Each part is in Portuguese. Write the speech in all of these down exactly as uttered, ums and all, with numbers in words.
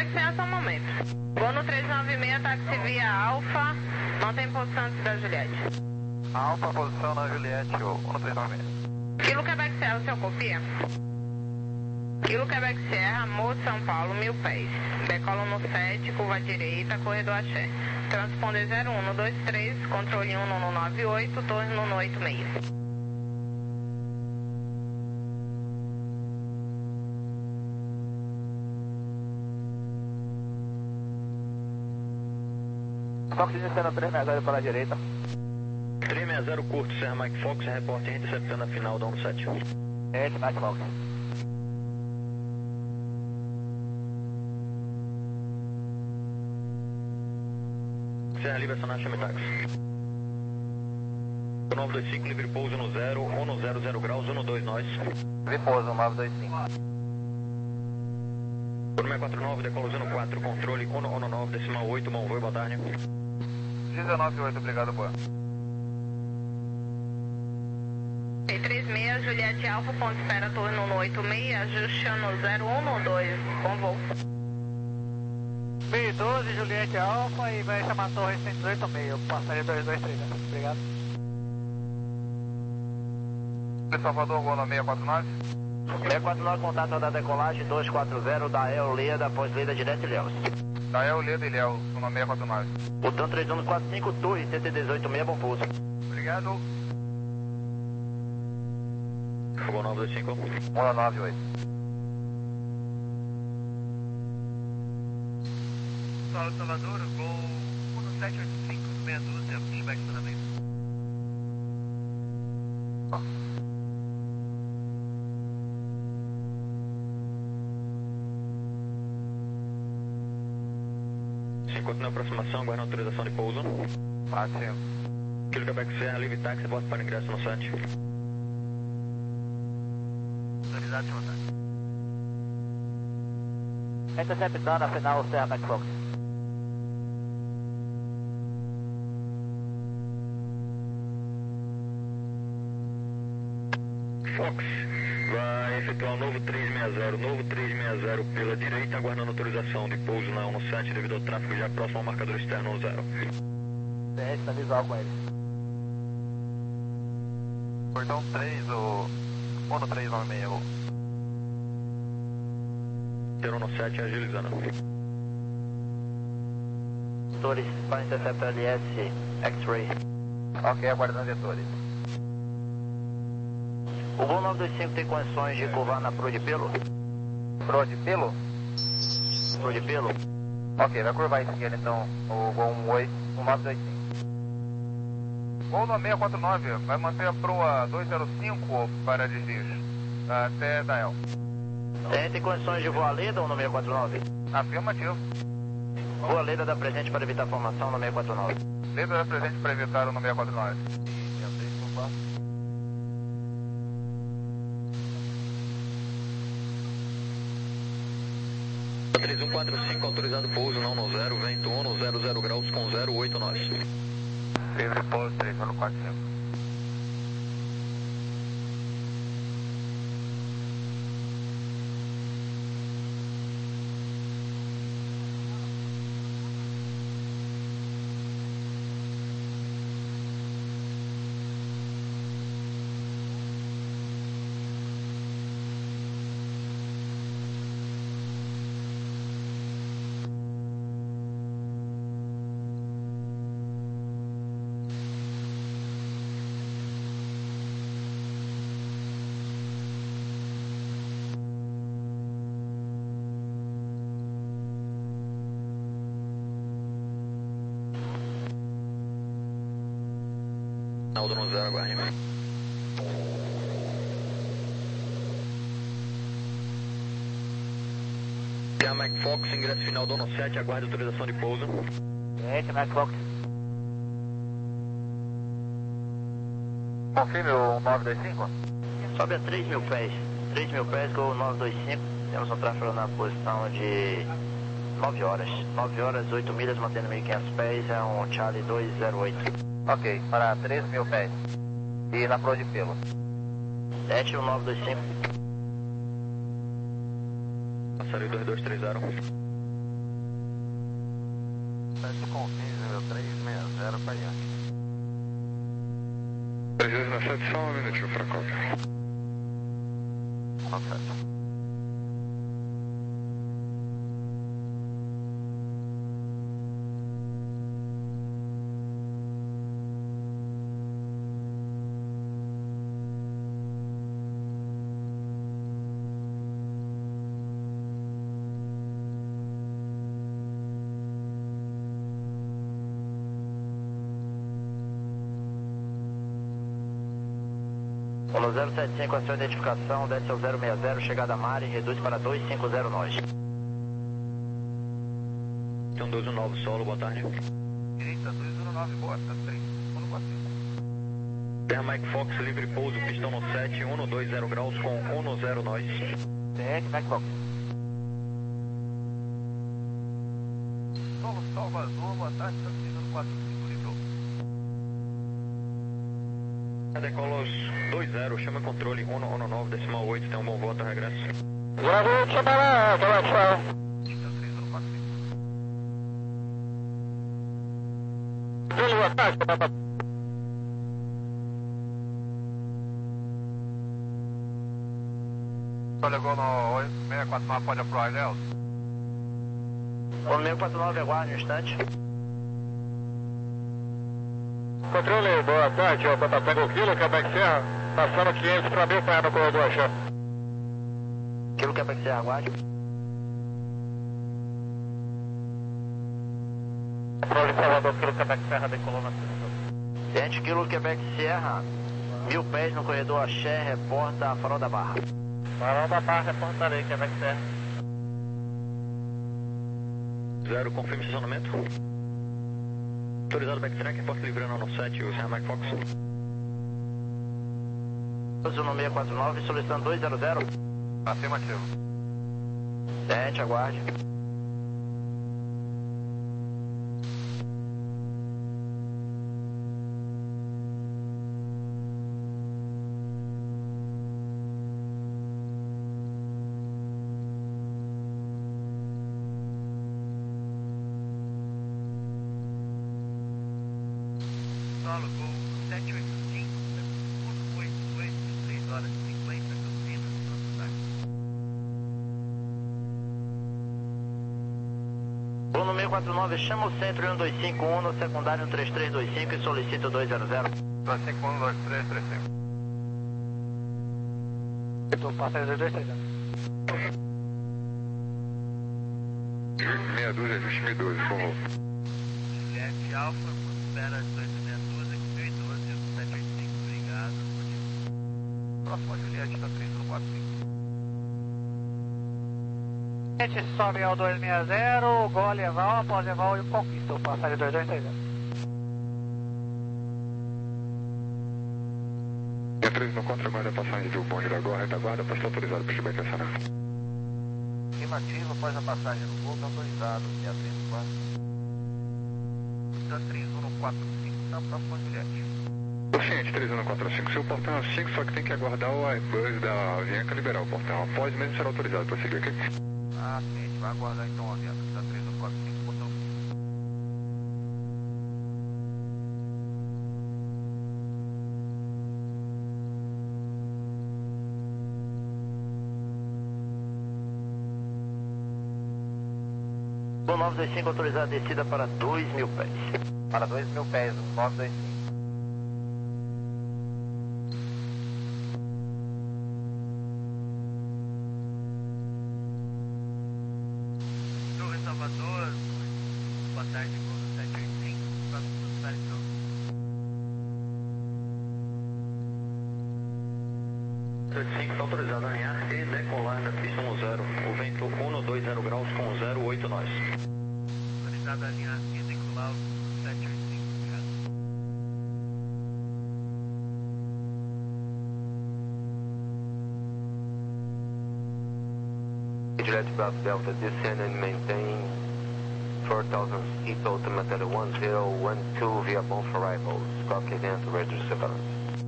Quebec Serra, só um momento. Vou no três nove seis, táxi via Alfa, mantém posição antes da Juliette. Alfa, posição na Juliette, um no três nove seis. Quilo Quebec Serra, o senhor copia? Quilo Quebec Serra, Morro de São Paulo, mil pés. Decolo no sete, curva direita, corredor Axé. Transponder zero um dois três, controle um no nove oito, torre no oito seis. Fox iniciando três sessenta para a direita. três sessenta curto, Serra Mike Fox, reporte interceptando a final da um sete. É, Mike Fox. Serra Livre, acionar chame táxi. nove dois cinco, livre pouso no zero, um no zero zero graus, um no dois nós. Livre pouso, nove dois cinco. seis quatro nove, decolo zero quatro, controle um no nove, decimal oito, bom voo, boa tarde. dezenove oito, obrigado, boa. três seis, Juliette Alfa, ponto espera, torre no oito seis, ajuste no zero um no dois, bom voo. meio doze, Juliette Alfa e vai chamar a torre cento e dezoito meio, passaria dois dois três, obrigado. Salvador, gol no seis quatro nove. seis quatro nove, contato da decolagem dois quatro zero, da El Leda, após Leda direto Ilhéus. Da El Leda Ilhéus, no seis quatro nove. Botão três um quatro cinco, torre cento e dezoito meio, bom pouso. Obrigado. Gol nove dois cinco. um nove oito. Solo Salvador, gol um sete oito cinco, meia dúzia, pushback estacionamento. Continua a aproximação, aguarda autorização de pouso. quatro cinco. Quilo Quebec Serra, livre táxi, porta para ingresso no sete. Autorizado, senhor. Interceptando a final Serra Mike Fox. Fox vai efetuar o novo três seis zero, novo três seis zero pela direita, aguardando autorização de pouso na um sete devido ao tráfego já próximo ao marcador externo no zero. C S está visual com ele. Cordão três, o um no três nove seis, gol. zero no sete, agilizando. Vetores para interceptar L S X-Ray. Ok, aguardando vetores. O voo nove dois cinco tem condições de curvar na Pro de Pelo? Pro de Pelo? Pro de Pelo? Ok, vai curvar em esquerda então, o gol um oito, um nove dois cinco. Gol no seis quatro nove, vai manter a proa dois zero cinco para desvios, até Dael. Tem, tem condições de voar Leda ou no seis quatro nove? Afirmativo. Voa Leda da presente para evitar formação no seis quatro nove. Leda da presente para evitar o no seis quatro nove. três um quatro cinco, autorizado pouso não no zero, vento um no zero zero graus com zero oito nós. Livre pouso três um quatro cinco. Aldo no zero, aguarde. Serra Mike Fox, ingresso final do ano sete, aguarde autorização de pouso. É, Mike Fox. Confirme o nove dois cinco? Sobe a três mil pés. três mil pés, gol nove dois cinco. Temos um tráfego na posição de nove horas. nove horas, oito milhas, mantendo mil e quinhentos pés. É um Charlie dois zero oito. Ok, para três mil pés. E na Pro de Pelo? sete um nove dois cinco. Passaria dois dois três zero. sete com quinze, três seis zero para Yankee. três vezes sete, só um minutinho, Fracópio. Tá certo. um zero sete cinco, a sua identificação, desce ao zero seis zero, chegada a Mari, reduz para dois cinco zero nós. Então dois um nove solo, boa tarde. Direita dois um nove, boa, tá três, um quatro cinco. Terra Mike Fox, livre pouso, pistão no sete, um dois zero graus com um zero nós. T R, Mike Fox. Solo Salvador, boa tarde, tá três um quatro cinco, livrou. Decolos dois zero, chama controle um um nove, decimal oito, tem um bom voto, regresso. Zero, chama lá, tchau, tchau. Tá três um quatro cinco. Tudo boa tarde, papai. Olha, gol no oito seis quatro nove, pode aprovar, Léo? um seis quatro nove, aguarde um instante. Controle, boa tarde, ó, Tata Tango Kilo, Quebec Serra, passando quinhentos para mil, para no corredor, chefe. Kilo Quebec Serra, aguarde. Controle Salvador, Kilo Quebec Serra, decolou na Gente, Kilo Quebec Serra, mil pés no corredor Axé, reporta Farol da Barra. Farol da Barra, reportarei, Quebec Serra. Zero, confirme estacionamento. Autorizado backtrack, reporte livrando no sete, o Terra Mike Fox. um seis quatro nove, solicitando dois zero zero. Afirmativo. Gente, aguarde. Solo, gol sete oito cinco, um oito oito, três horas e cinquenta, Campinas, um no seis quatro nove, chama o centro um dois cinco um, no secundário um três três dois cinco e solicita o dois zero zero. dois cinco um, dois três três cinco. Estou passando dois dois três zero. Meia dúzia, ajuste mil e doze, por favor. Juliette Alfa, espera dois seis doze, mil e doze, sete oito cinco, obrigado. Próximo a Juliette, tá três um quatro cinco. Gente, sobe ao dois seis zero, Gol Eval, após Eval e Conquista, passagem dois dois três zero. E a três no contra, aguarda a passagem do bonde da Gorra, retaguarda, para estar autorizado para o Chibé Caçaná. Afirmativo, após a passagem do gol, tá autorizado, que é a três quatro. Tá três um quatro cinco, tá próximo a Juliette. Paciente três um quatro cinco, seu portão é cinco, só que tem que aguardar o Airbus da Avianca liberar o portão. Após mesmo será autorizado para seguir, ok? Ah, sim, a gente vai aguardar então a Avianca, tá três um quatro cinco, botão cinco. um nove dois cinco, autorizado a descida para dois mil pés. Para dois mil pés, nove dois cinco. Torre Salvador, boa tarde, gol sete oito cinco, próximo do Sérgio. sete cinco, está autorizado a alinhar e decolar da pista um zero, o vento um dois zero graus com zero oito nós. Autorizado a alinhar e decolar o sete oito cinco, obrigado. Juliette Bravo Delta, descend and maintain four thousand feet altimeter one zero one two via bom for arrivals. Qualquer evento, ready to surveillance.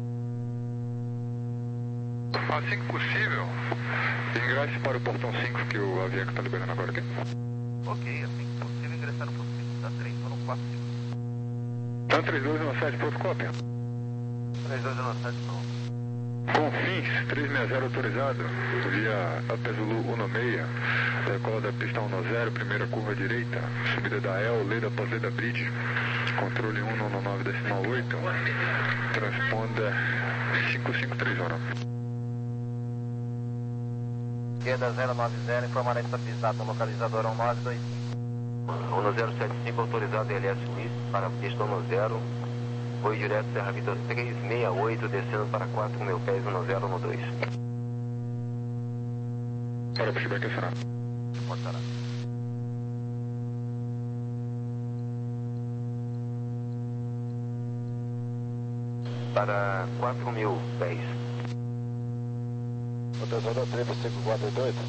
Assim que possível, ingresse para o portão cinco que o Avianca está liberando agora, ok? Ok, assim que possível ingressar no ponto cinco, tá três um quatro cinco. Então três dois um sete, ponto cópia. três dois um sete, não. Confins, trezentos e sessenta autorizado, via Alta Zulu cento e seis, decola da pista cento, primeira curva direita, subida da E L, leda após leda bridge, controle cento e nove decimal oito, transponda cinco cinco três zero. Esquerda zero nove zero, informar a pista pisada no localizador cento e nove dois cinco. cento setenta e cinco autorizado L S Suíço para a pista cento. Foi direto Serra Vida trezentos e sessenta e oito, descendo para quatro mil pés, cento dois. Para o pushback acionar. Portará. Para quatro mil pés. Atenção da triplo cinco quatro oito oito.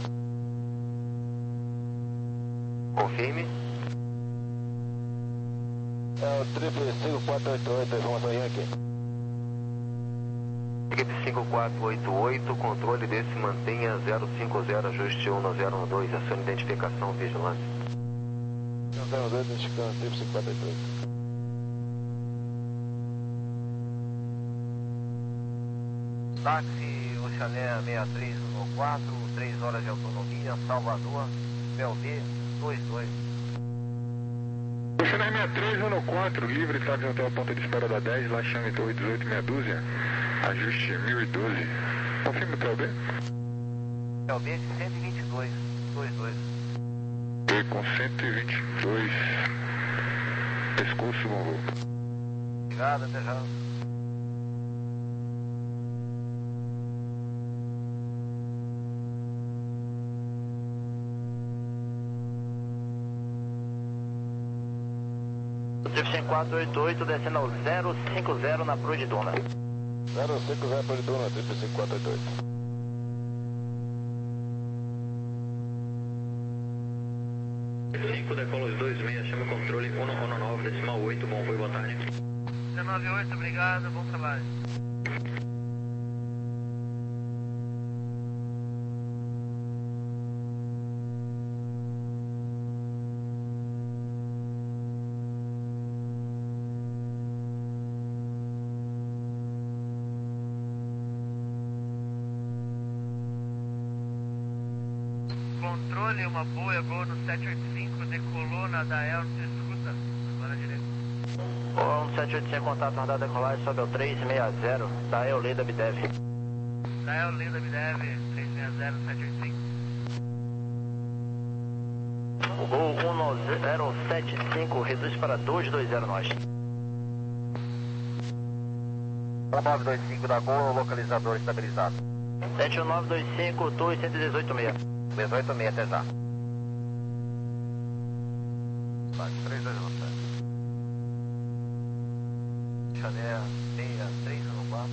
Confirme. É o triplo cinco quatro oito oito, informação Yankee. Equipe cinco quatro oito oito, controle desse mantenha zero cinco zero, ajuste cento doze, acione identificação, vigilância. zero dois, identificando triplo cinco quatro oito oito. Táxi Oxané seis três um quatro, três horas de autonomia, Salvador, P L B dois dois. Oxané sessenta e três um quatro, livre, táxi até a porta de espera da dez, Laxame Torre dezoito, meia dúzia, ajuste mil e doze. Confirma o P L B? P L B de cento e vinte e dois, dois dois. B com cento e vinte e dois, pescoço, bom voo. Obrigado, até já. Trip cinco quatro oito oito, descendo ao zero cinco zero na Proa de Duna. zero cinco zero Proa de Duna, Trip cinco quatro oito oito. cinco, decola os dois seis, chama o controle cento e nove decimal oito, bom voo, boa tarde. dezenove oito, obrigado, bom trabalho. Controle, uma boa, gol no sete oito cinco, decolou na Dael, não se escuta, agora na direita. um sete oito cinco, contato, andar decolagem, sobe ao três seis zero, Dael, Leda, Bidev. Dael, Leda, Bidev, três seis zero, sete oito cinco. O gol um zero sete cinco, reduz para dois dois zero nós. um nove dois cinco da Gol, localizador estabilizado. sete um nove dois cinco, Torre cento e dezoito seis. dezoito seis, até já. três dois um sete. Chané seis três um quatro.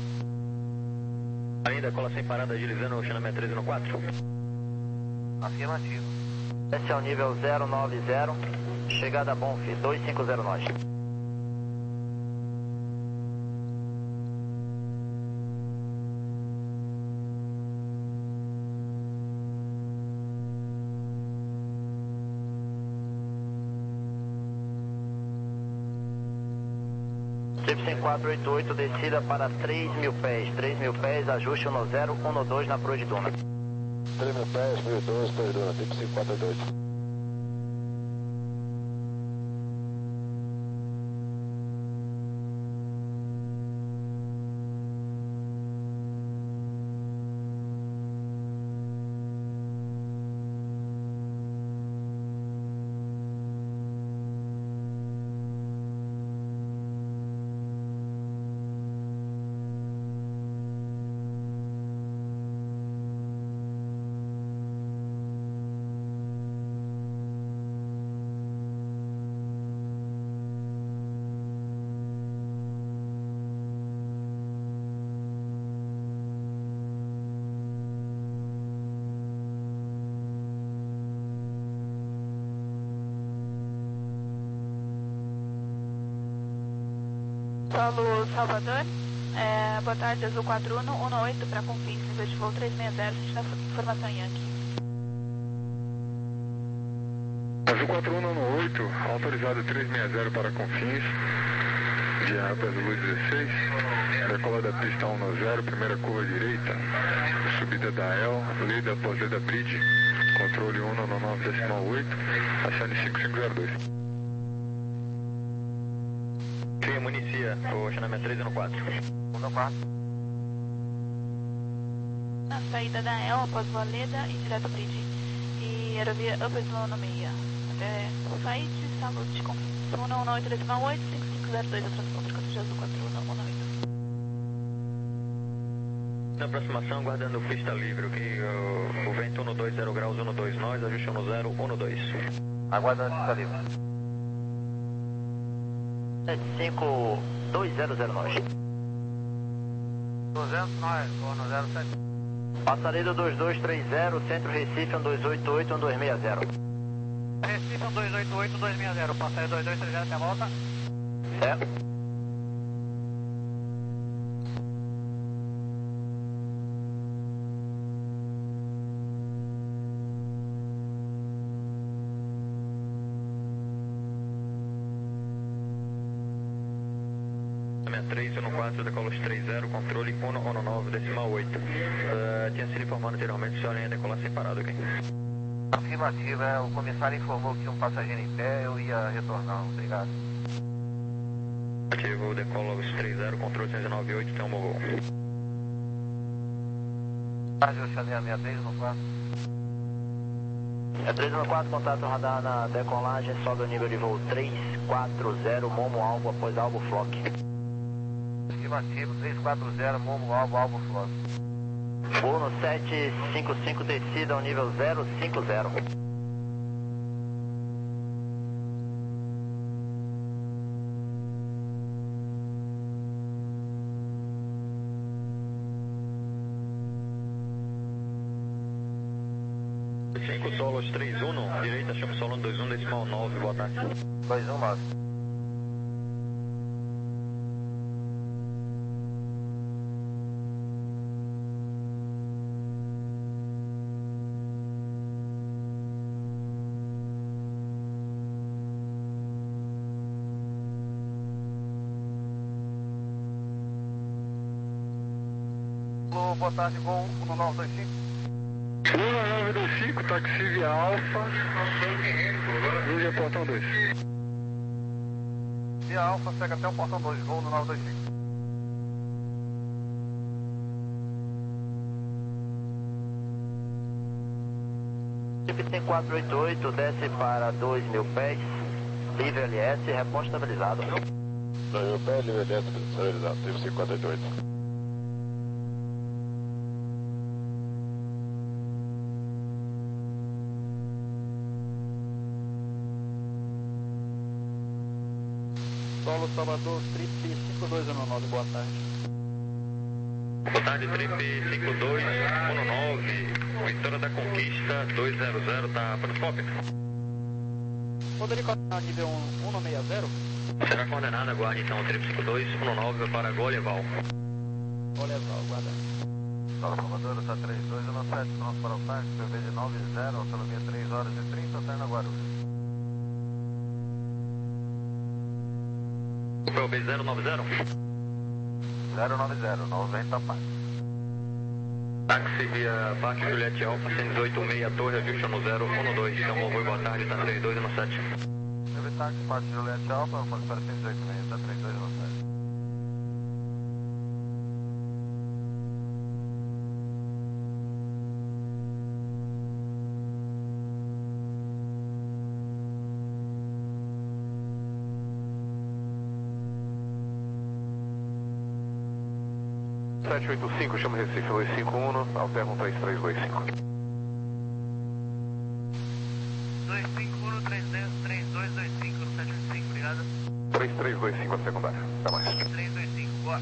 Ainda cola sem parada, agilizando o Xanamé três um quatro. Afirmativo. Esse é o nível zero nove zero, chegada a Bonf, dois cinco zero nós. Trip cinco quatro oito oito, descida para três mil pés, três mil pés, ajuste um zero um dois na Proa de Duna. três mil pés, mil e doze, Proa de Duna, Trip cinco quatro oito oito. Solo Salvador, é, boa tarde, Azul quatro um um oito para Confins, nível de voo três seis zero, sentindo a informação Yankee. Azul quatro um nove oito, autorizado trezentos e sessenta para Confins, via Zulu dezesseis, decola da pista cento, primeira curva direita, subida da E L, Leda Poseda Bridge, controle cento e noventa e nove decimal oito, acione cinco cinco zero dois. Sim, municia, o acionamento três um quatro. um quatro. Na saída da E L, após Valeda e direto Bridge. E aerovia Upper Slow no meia. Até site, Salute com cento e noventa e oito decimal oito, cinco cinco zero dois, a transponder com o Azul quatro um nove oito. Na aproximação, guardando pista livre, ok? O, o vento cento e vinte graus, cento e vinte nós, ajuste cento, cento vinte. Aguardando pista livre. sete cinco dois zero zero nós. duzentos, nós, no zero sete. Passaredo dois dois três zero, Centro Recife um dois oito oito um dois seis zero. Recife um dois oito oito dois seis zero, passaredo dois dois três zero, até a volta. Certo. três um quatro, decola três zero, controle cento e nove decimal oito. Uh, tinha sido informado anteriormente, o senhor ia decolar sem parada, ok? Afirmativa, é, o comissário informou que tinha um passageiro em pé, eu ia retornar, obrigado. Ativo, decola os três zero, controle cento e noventa e oito, tem um bom voo. Tarde, Oceania sessenta e três no quatro. É três um quatro, contato radar na decolagem, sobe o nível de voo três quatro zero, Momo Alvo, após Alvo Flock. Afirmativo, três quatro zero, Momo Alvo, Alvo Flock. Voo no sete cinco cinco, descida ao nível zero cinco zero. cinco solos três um, direita, chama solo dois um, decimal nove, boa tarde. dois um nove. Boa tarde, voo um nove dois cinco. um nove dois cinco, táxi via Alfa, via portão dois. Via Alfa, segue até o portão dois, voo no nove dois cinco. T quatro oito oito, desce para dois mil pés, livre L S, reposto estabilizado. dois mil pés, livre L S, estabilizado, T cinco quatro oito oito. Solo Salvador, Trip cinco dois um nove, boa tarde. Boa tarde, Trip cinco dois um nove, Vitória da Conquista dois zero zero, tá para o F O P. Poderia coordenar nível cento e sessenta? Será coordenada, aguarde então, Trip cinco dois um nove para Golieval. Golieval, aguarda. Salvador, está três dois um sete, pronto para o táxi, P V de nove zero, autonomia três horas e trinta, até na Guarulhos. P O B zero nove zero? zero nove zero, noventa paz. Táxi via Parque Juliette Alfa, cento e dezoito seis, Torre, ajuste no zero um dois. Então, bom voo, boa tarde, tá três dois um sete. Teve táxi, Parque Juliette Alfa, para cento e dezoito seis, tá três dois um sete. sete oito cinco, chama Recife dois cinco um, alterna um três três dois cinco. dois cinco um, três dois dois cinco, sete oito cinco, obrigado. três três dois cinco a secundária, até mais. três dois cinco, boa.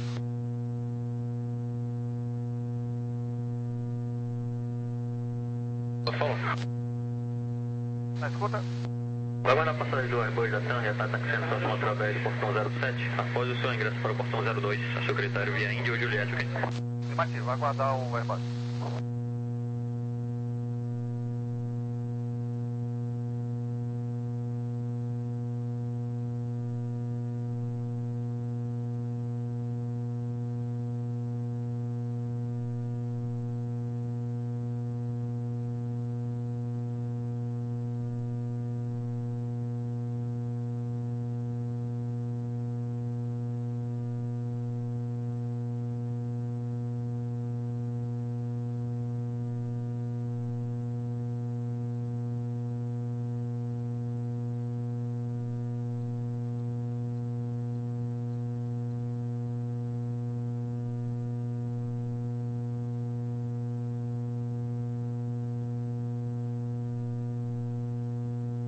Falou. Na escuta? Vai mandar passagem do Airbus da TAM, já está taxiando próximo através do portão zero sete, após o seu ingresso para o portão zero dois, a seu critério via Índia ou Juliette, ok? Afirmativo, vai aguardar o Airbus.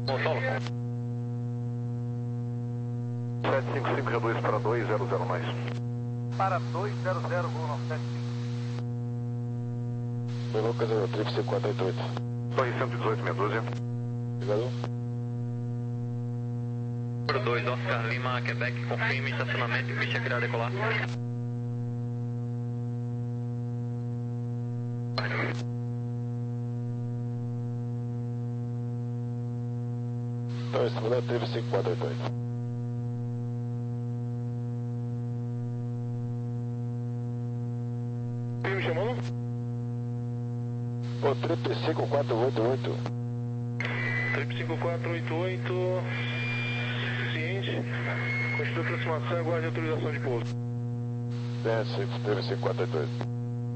Bom, solo. sete cinco cinco, reduz para dois zero zero mais. Para dois zero zero, Gol nove sete cinco. Foi Lucas, é o triplo C quatro oito oito. dois cento e dezoito, meia dúzia. Obrigado. Número dois, Oscar Lima, Quebec, confirme estacionamento e pista criada decolar. dois, segunda, triplo C quatro oito oito. Quem me chamando? O triplo cinco quatro oito oito. Trip cinco quatro oito oito. Ciente. Constitui aproximação e aguarde autorização de pouso. É, triplo cinco quatro oito oito.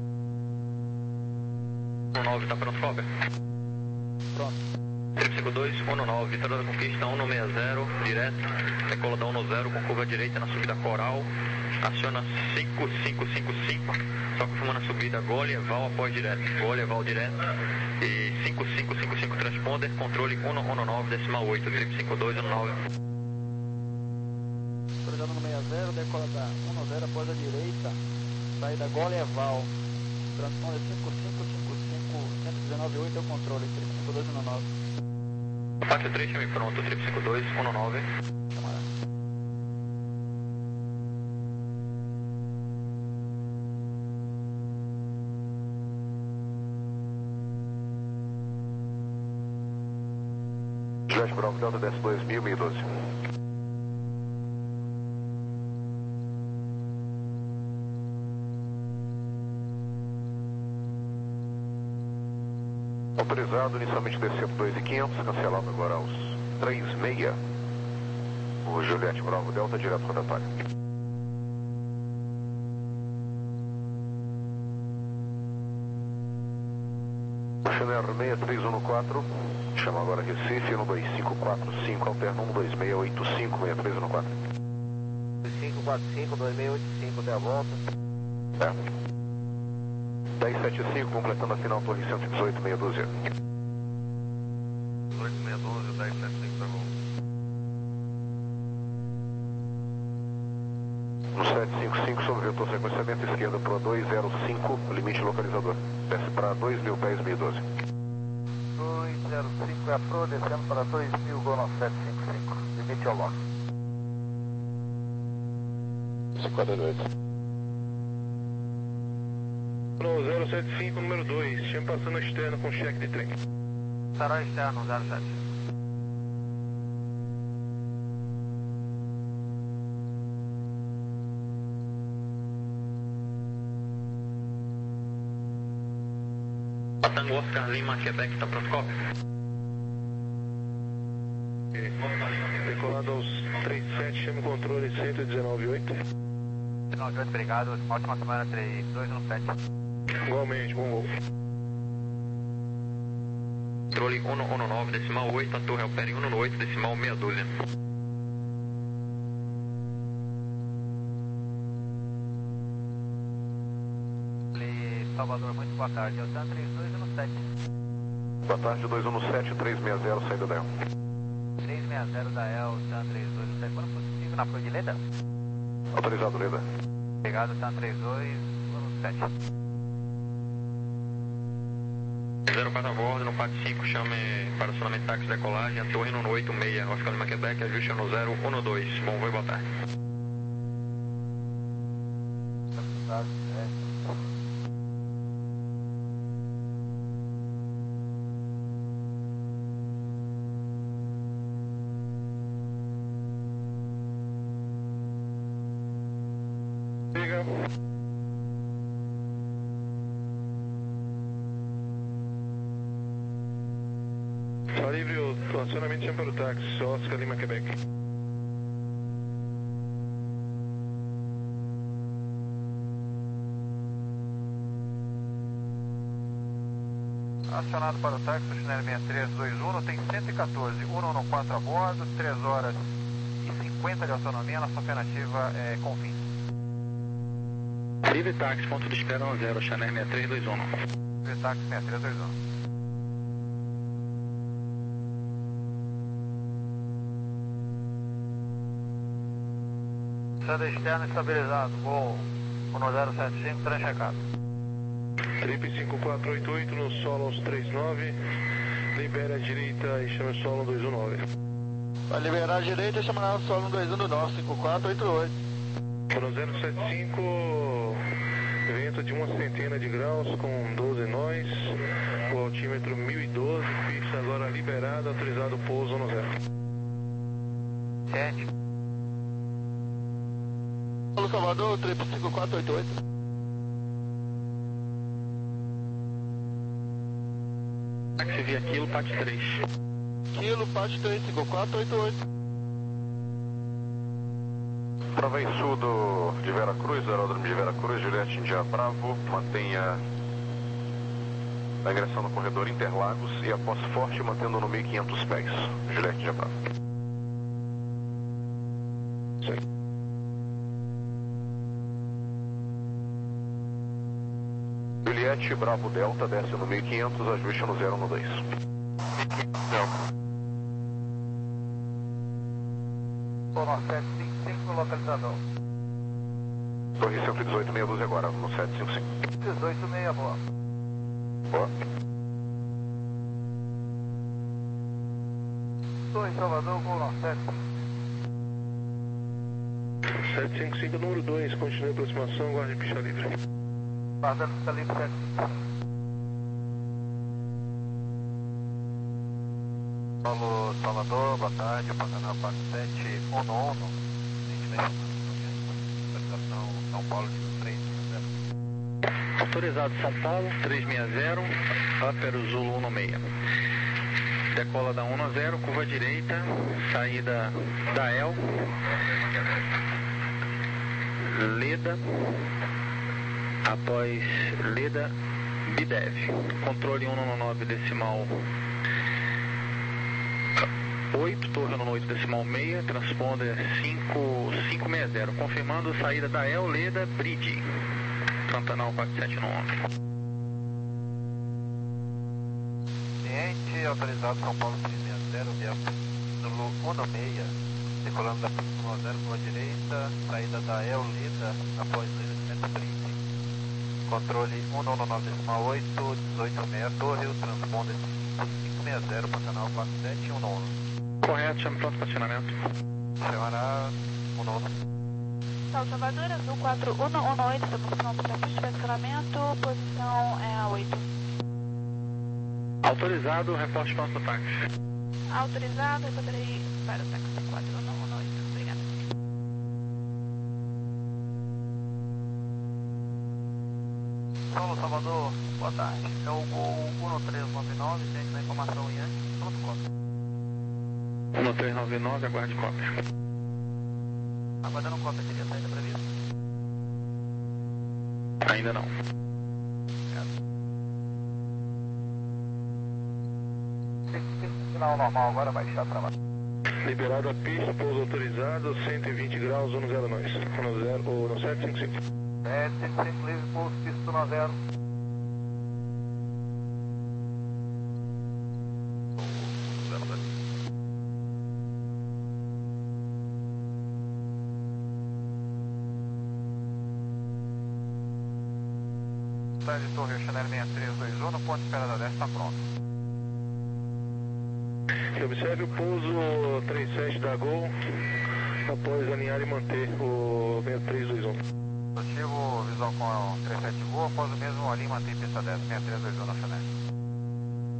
um nove, tá pronto, Cobra? Pronto. triplo cinco dois, um nove, Vitória da Conquista, um sessenta, direto, decola da um zero com curva direita na subida Coral, aciona cinco cinco cinco cinco, só confirma na subida Gole, Eval, após direto, Gole, Eval direto, e cinco cinco cinco cinco transponder, controle um nove, decimal oito, triplo cinco dois, um nove. Autorizado no sessenta, decola da um zero após a direita, saída Gole, Eval, transponder cinco cinco cinco cinco, cento e dezenove oito é o controle, triplo cinco dois, um nove. Faixa três, chame pronto, triplo cinco dois, um nove. Camarada. Jet Bravo Delta desce dois mil, meia doze. Autorizado, inicialmente descendo dois mil e quinhentos, cancelado agora aos três e meia. O Juliette Bravo Delta, direto rotatório. Chanel seis três um quatro, chama agora Recife, um dois cinco quatro cinco, alterna um dois seis oito cinco, seis três um quatro. dois cinco quatro cinco, dois seis oito cinco, até a volta. É. dez setenta e cinco, completando a final, torre cento e dezoito, meia dúzia. dezoito meia doze, dez setenta e cinco para Gol. No sete cinco cinco, sobre o vetor sequenciamento, esquerda para dois zero cinco, limite localizador. Desce para dois mil pés, meia doze. dois zero cinco é a Pro, descendo para dois mil, Gol nove sete cinco cinco. Limite ao lock. cinco quatro oito. No zero sete cinco, número dois, chame passando externo com cheque de trem. Sarau externo, zero sete. Tango Oscar Lima, Quebec, tá pronto, cópia? Decolado aos três sete, chame controle cento e dezenove oito. dezenove oito, obrigado. Ótima semana, três dois um sete. Igualmente, bom voo. Controle um nove, decimal oito, a torre opera em um oito, decimal meia dúzia. Salvador, muito boa tarde. É o TAN três dois um sete. Boa tarde, dois um sete, três seis zero, saída da E L. três seis zero da E L, TAN três dois um sete. Quando possível, na Flor de Leda? Autorizado, Leda. Obrigado, TAN três dois um sete. zero quatro a bordo, no quatro cinco, chame para acionamento táxi decolagem, a torre no oito seis, Oscar Lima, Quebec, ajuste no zero um dois. Bom voo e boa tarde. Liga. Está livre o acionamento chama para o táxi, Oscar Lima, Quebec. Acionado para o táxi, Chanel seis três dois um, tem cento e quatorze, cento e quatorze a bordo, três horas e cinquenta de autonomia, nossa alternativa é Confins. Livre táxi, ponto de espera um zero, Chanel seis três dois um. Livre táxi seis três dois um. Sendo externo estabilizado, voo um zero sete cinco, trem checado. Trip cinco quatro oito oito no Solons trinta e nove, libera a direita e chama o Solon dois um nove. Vai liberar a direita e chamar o Solon dois um nove, cinco quatro oito oito. No zero sete cinco, vento de uma centena de graus com doze nós, o altímetro mil e doze, pista agora liberada, autorizado pouso no zero. Sente. Salvador, trip cinco quatro oito oito. Táxi via Kilo, P A T três. Kilo, P A T três, cinco quatro oito oito. Travei sul do, de Veracruz, aeródromo de Veracruz, Juliette India Bravo, mantenha a ingressão no corredor Interlagos e após forte mantendo no mil e quinhentos pés, Juliette India Bravo. Sim. Juliette Bravo Delta, desce no mil e quinhentos, ajuste no zero um dois. Delta. Sono sete cinco cinco, localizador. Torre cento e dezoito, meia dúzia agora, no sete cinco cinco. dezoito meia, boa. Boa. Torre Salvador, voo no sete. sete cinco cinco, número dois, continue a aproximação, guarde pista livre. Guardando pista livre sete cinco cinco. Paulo Salvador, boa tarde, Pantanal quatro sete um um, localização São Paulo de três seis zero. Autorizado São Paulo, três seis zero, Upper Zulu um seis. Decola da um zero, curva direita, saída da E L, Leda, após Leda, Bidev. Controle um nove decimal oito, torre um oito decimal seis, transponder cinco cinco seis zero, confirmando saída da E L, Leda, Bridge, Pantanal quatro sete nove. Cliente autorizado São Paulo três seis zero, via Zulu um seis, decolando da pista um zero com a direita, saída da E L, Leda, após Leda, Bridge. Controle um nove decimal oito, dezoito seis, torre, o transponder cinco seis zero, Pantanal quatro sete um nove. Correto, chame pronto estacionamento. Chamará um nove. Sal Salvador, Azul quatro um um oito, estamos prontos para pista de estacionamento, posição é a oito. Autorizado, reporte pronto do táxi. Autorizado, eu poderei para o táxi quatro um um oito, obrigada. Paulo Salvador, boa tarde. É o Gol um três nove nove, tem a informação Yankee, pronto cópia. um três nove nove, aguarde cópia. Aguardando cópia, seria a saída prevista? Ainda não. Sinal normal agora, baixar para baixo. Liberado a pista, pouso autorizado, cento e vinte graus, um zero nós. No zero, ou no sete cinco cinco. sete cinco cinco, livre, pouso, pista um zero. De Torre Chanel seis três dois um, no ponto de espera da dez, está pronto. Observe o pouso trinta e sete da Gol, após alinhar e manter o seis três dois um. Positivo, visão com trinta e sete Gol, após o mesmo alinho e manter pista dez, seis três dois um na Chanel.